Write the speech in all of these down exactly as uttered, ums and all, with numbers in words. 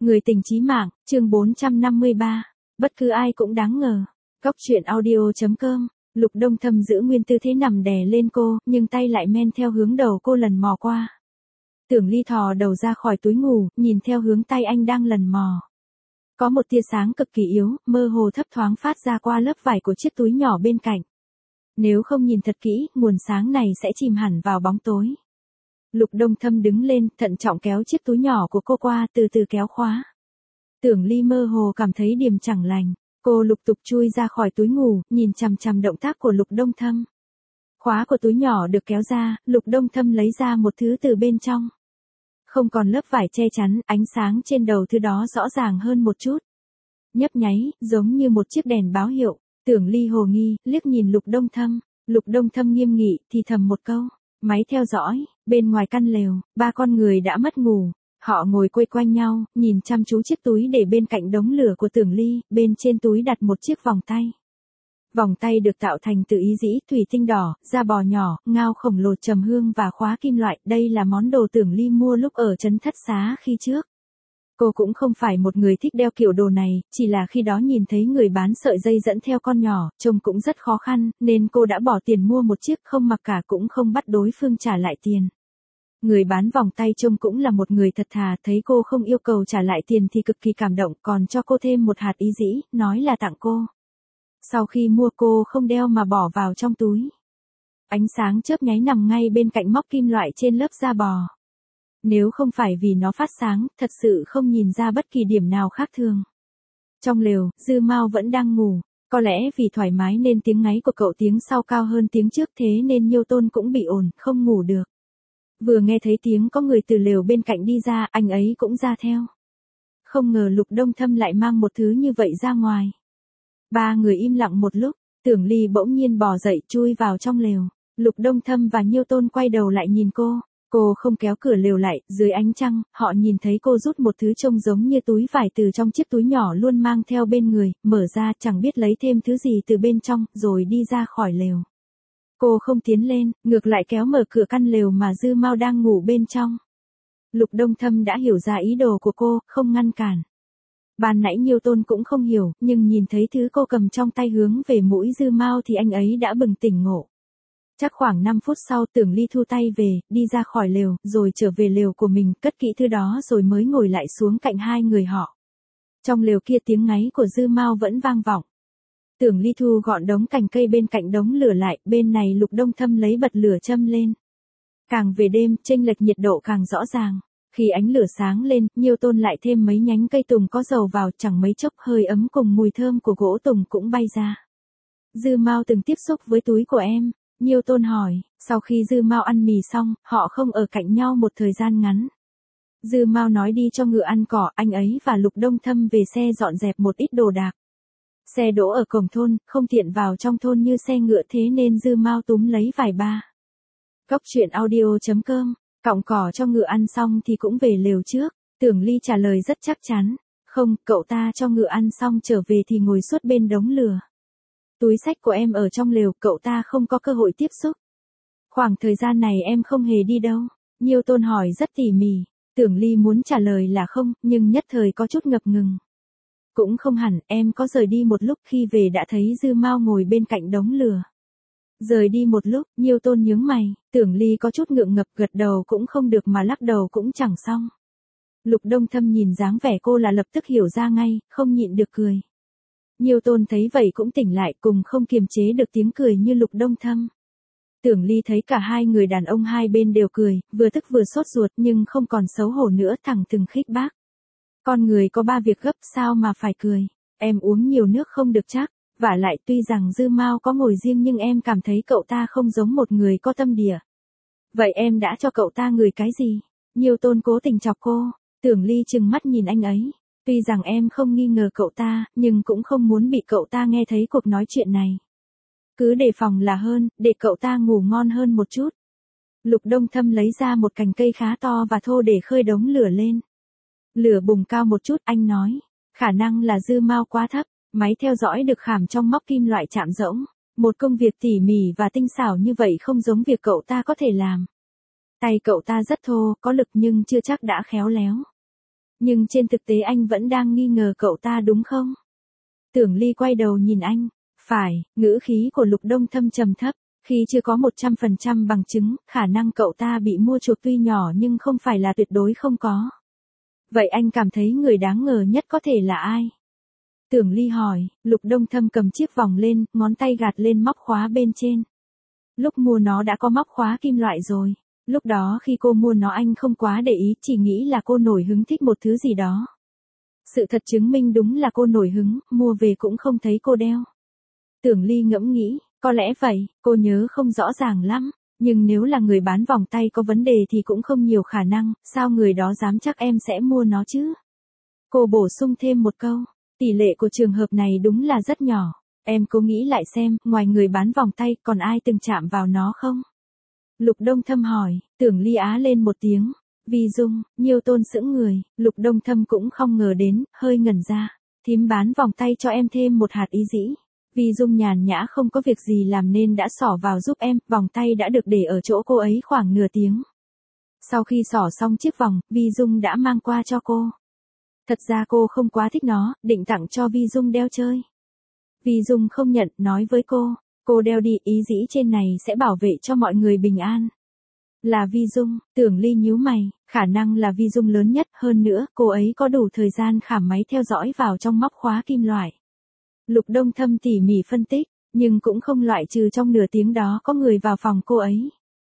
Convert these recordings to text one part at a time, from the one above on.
Người tình chí mạng, chương bốn trăm năm mươi ba. Bất cứ ai cũng đáng ngờ. Góc truyện audio.com. Lục Đông Thâm giữ nguyên tư thế nằm đè lên cô, nhưng tay lại men theo hướng đầu cô lần mò qua. Tưởng Ly thò đầu ra khỏi túi ngủ, nhìn theo hướng tay anh đang lần mò. Có một tia sáng cực kỳ yếu, mơ hồ thấp thoáng phát ra qua lớp vải của chiếc túi nhỏ bên cạnh. Nếu không nhìn thật kỹ, nguồn sáng này sẽ chìm hẳn vào bóng tối. Lục Đông Thâm đứng lên, thận trọng kéo chiếc túi nhỏ của cô qua, từ từ kéo khóa. Tưởng Ly mơ hồ cảm thấy điềm chẳng lành. Cô lục tục chui ra khỏi túi ngủ, nhìn chằm chằm động tác của Lục Đông Thâm. Khóa của túi nhỏ được kéo ra, Lục Đông Thâm lấy ra một thứ từ bên trong. Không còn lớp vải che chắn, ánh sáng trên đầu thứ đó rõ ràng hơn một chút. Nhấp nháy, giống như một chiếc đèn báo hiệu. Tưởng Ly hồ nghi, liếc nhìn Lục Đông Thâm. Lục Đông Thâm nghiêm nghị, thì thầm một câu. Máy theo dõi, bên ngoài căn lều, ba con người đã mất ngủ. Họ ngồi quây quanh nhau, nhìn chăm chú chiếc túi để bên cạnh đống lửa của Tưởng Ly, bên trên túi đặt một chiếc vòng tay. Vòng tay được tạo thành từ ý dĩ, thủy tinh đỏ, da bò nhỏ, ngao khổng lồ trầm hương và khóa kim loại. Đây là món đồ Tưởng Ly mua lúc ở trấn Thất Xá khi trước. Cô cũng không phải một người thích đeo kiểu đồ này, chỉ là khi đó nhìn thấy người bán sợi dây dẫn theo con nhỏ, trông cũng rất khó khăn, nên cô đã bỏ tiền mua một chiếc, không mặc cả cũng không bắt đối phương trả lại tiền. Người bán vòng tay trông cũng là một người thật thà, thấy cô không yêu cầu trả lại tiền thì cực kỳ cảm động, còn cho cô thêm một hạt ý dĩ, nói là tặng cô. Sau khi mua cô không đeo mà bỏ vào trong túi. Ánh sáng chớp nháy nằm ngay bên cạnh móc kim loại trên lớp da bò. Nếu không phải vì nó phát sáng, thật sự không nhìn ra bất kỳ điểm nào khác thường. Trong lều, Dư Mao vẫn đang ngủ. Có lẽ vì thoải mái nên tiếng ngáy của cậu tiếng sau cao hơn tiếng trước, thế nên Nhiêu Tôn cũng bị ồn, không ngủ được. Vừa nghe thấy tiếng có người từ lều bên cạnh đi ra, anh ấy cũng ra theo. Không ngờ Lục Đông Thâm lại mang một thứ như vậy ra ngoài. Ba người im lặng một lúc, Tưởng Ly bỗng nhiên bò dậy chui vào trong lều. Lục Đông Thâm và Nhiêu Tôn quay đầu lại nhìn cô. Cô không kéo cửa lều lại, dưới ánh trăng, họ nhìn thấy cô rút một thứ trông giống như túi vải từ trong chiếc túi nhỏ luôn mang theo bên người, mở ra chẳng biết lấy thêm thứ gì từ bên trong, rồi đi ra khỏi lều. Cô không tiến lên, ngược lại kéo mở cửa căn lều mà Dư Mao đang ngủ bên trong. Lục Đông Thâm đã hiểu ra ý đồ của cô, không ngăn cản. Ban nãy Nhiêu Tôn cũng không hiểu, nhưng nhìn thấy thứ cô cầm trong tay hướng về mũi Dư Mao thì anh ấy đã bừng tỉnh ngộ. Chắc khoảng năm phút sau Tưởng Ly thu tay về, đi ra khỏi lều, rồi trở về lều của mình, cất kỹ thứ đó rồi mới ngồi lại xuống cạnh hai người họ. Trong lều kia tiếng ngáy của Dư Mao vẫn vang vọng. Tưởng Ly thu gọn đống cành cây bên cạnh đống lửa lại, bên này Lục Đông Thâm lấy bật lửa châm lên. Càng về đêm, chênh lệch nhiệt độ càng rõ ràng. Khi ánh lửa sáng lên, Nhiêu Tôn lại thêm mấy nhánh cây tùng có dầu vào, chẳng mấy chốc hơi ấm cùng mùi thơm của gỗ tùng cũng bay ra. Dư Mao từng tiếp xúc với túi của em? Nhiêu Tôn hỏi. Sau khi Dư Mao ăn mì xong, họ không ở cạnh nhau một thời gian ngắn. Dư Mao nói đi cho ngựa ăn cỏ, anh ấy và Lục Đông Thâm về xe dọn dẹp một ít đồ đạc. Xe đỗ ở cổng thôn, không tiện vào trong thôn như xe ngựa, thế nên Dư Mao túm lấy vài ba. Góc truyện audio.com. Cọng cỏ cho ngựa ăn xong thì cũng về lều trước. Tưởng Ly trả lời rất chắc chắn. Không, cậu ta cho ngựa ăn xong trở về thì ngồi suốt bên đống lửa. Túi xách của em ở trong lều, cậu ta không có cơ hội tiếp xúc. Khoảng thời gian này em không hề đi đâu. Nhiêu Tôn hỏi rất tỉ mỉ. Tưởng Ly muốn trả lời là không, nhưng nhất thời có chút ngập ngừng. Cũng không hẳn, em có rời đi một lúc, khi về đã thấy Dư Mao ngồi bên cạnh đống lửa. Rời đi một lúc, Nhiêu Tôn nhướng mày, Tưởng Ly có chút ngượng ngập, gật đầu cũng không được mà lắc đầu cũng chẳng xong. Lục Đông Thâm nhìn dáng vẻ cô là lập tức hiểu ra ngay, không nhịn được cười. Nhiêu Tôn thấy vậy cũng tỉnh lại, cùng không kiềm chế được tiếng cười như Lục Đông Thâm. Tưởng Ly thấy cả hai người đàn ông hai bên đều cười, vừa tức vừa sốt ruột nhưng không còn xấu hổ nữa, thẳng thừng khích bác. Con người có ba việc gấp sao mà phải cười, em uống nhiều nước không được chắc, vả lại tuy rằng Dư Mao có ngồi riêng nhưng em cảm thấy cậu ta không giống một người có tâm địa. Vậy em đã cho cậu ta ngửi cái gì? Nhiêu Tôn cố tình chọc cô, Tưởng Ly trừng mắt nhìn anh ấy. Tuy rằng em không nghi ngờ cậu ta, nhưng cũng không muốn bị cậu ta nghe thấy cuộc nói chuyện này. Cứ đề phòng là hơn, để cậu ta ngủ ngon hơn một chút. Lục Đông Thâm lấy ra một cành cây khá to và thô để khơi đống lửa lên. Lửa bùng cao một chút, anh nói. Khả năng là Dư Mao quá thấp, máy theo dõi được khảm trong móc kim loại chạm rỗng. Một công việc tỉ mỉ và tinh xảo như vậy không giống việc cậu ta có thể làm. Tay cậu ta rất thô, có lực nhưng chưa chắc đã khéo léo. Nhưng trên thực tế anh vẫn đang nghi ngờ cậu ta đúng không? Tưởng Ly quay đầu nhìn anh. Phải, ngữ khí của Lục Đông Thâm trầm thấp. Khi chưa có một trăm phần trăm bằng chứng, khả năng cậu ta bị mua chuộc tuy nhỏ nhưng không phải là tuyệt đối không có. Vậy anh cảm thấy người đáng ngờ nhất có thể là ai? Tưởng Ly hỏi, Lục Đông Thâm cầm chiếc vòng lên, ngón tay gạt lên móc khóa bên trên. Lúc mua nó đã có móc khóa kim loại rồi. Lúc đó khi cô mua nó anh không quá để ý, chỉ nghĩ là cô nổi hứng thích một thứ gì đó. Sự thật chứng minh đúng là cô nổi hứng, mua về cũng không thấy cô đeo. Tưởng Ly ngẫm nghĩ, có lẽ vậy, cô nhớ không rõ ràng lắm. Nhưng nếu là người bán vòng tay có vấn đề thì cũng không nhiều khả năng, sao người đó dám chắc em sẽ mua nó chứ? Cô bổ sung thêm một câu, tỷ lệ của trường hợp này đúng là rất nhỏ. Em cố nghĩ lại xem, ngoài người bán vòng tay, còn ai từng chạm vào nó không? Lục Đông Thâm hỏi, Tưởng Ly á lên một tiếng. Vi Dung, Nhiêu Tôn sững người, Lục Đông Thâm cũng không ngờ đến, hơi ngẩn ra. Thím bán vòng tay cho em thêm một hạt ý dĩ. Vi Dung nhàn nhã không có việc gì làm nên đã xỏ vào giúp em, vòng tay đã được để ở chỗ cô ấy khoảng nửa tiếng. Sau khi xỏ xong chiếc vòng, Vi Dung đã mang qua cho cô. Thật ra cô không quá thích nó, định tặng cho Vi Dung đeo chơi. Vi Dung không nhận, nói với cô, cô đeo đi, ý dĩ trên này sẽ bảo vệ cho mọi người bình an. Là Vi Dung, Tưởng Ly nhíu mày, khả năng là Vi Dung lớn nhất, hơn nữa, cô ấy có đủ thời gian khảm máy theo dõi vào trong móc khóa kim loại. Lục Đông Thâm tỉ mỉ phân tích, nhưng cũng không loại trừ trong nửa tiếng đó có người vào phòng cô ấy.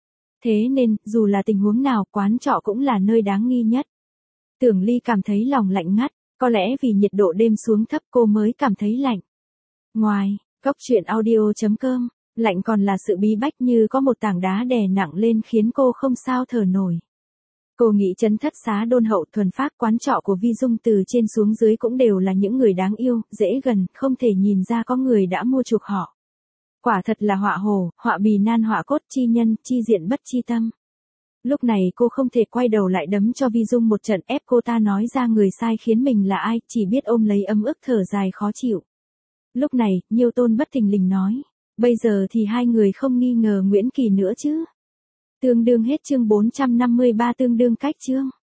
Thế nên, dù là tình huống nào, quán trọ cũng là nơi đáng nghi nhất. Tưởng Ly cảm thấy lòng lạnh ngắt, có lẽ vì nhiệt độ đêm xuống thấp cô mới cảm thấy lạnh. Ngoài, Cốc Truyện Audio chấm com, lạnh còn là sự bí bách như có một tảng đá đè nặng lên khiến cô không sao thở nổi. Cô nghĩ Trấn Thất Xá đôn hậu thuần phác, quán trọ của Vi Dung từ trên xuống dưới cũng đều là những người đáng yêu, dễ gần, không thể nhìn ra có người đã mua chuộc họ. Quả thật là họa hồ, họa bì nan họa cốt, chi nhân, chi diện bất chi tâm. Lúc này cô không thể quay đầu lại đấm cho Vi Dung một trận, ép cô ta nói ra người sai khiến mình là ai, chỉ biết ôm lấy ấm ức thở dài khó chịu. Lúc này, Nhiêu Tôn bất thình lình nói, bây giờ thì hai người không nghi ngờ Nguyễn Kỳ nữa chứ? Tương đương hết chương bốn trăm năm mươi ba, tương đương cách chương.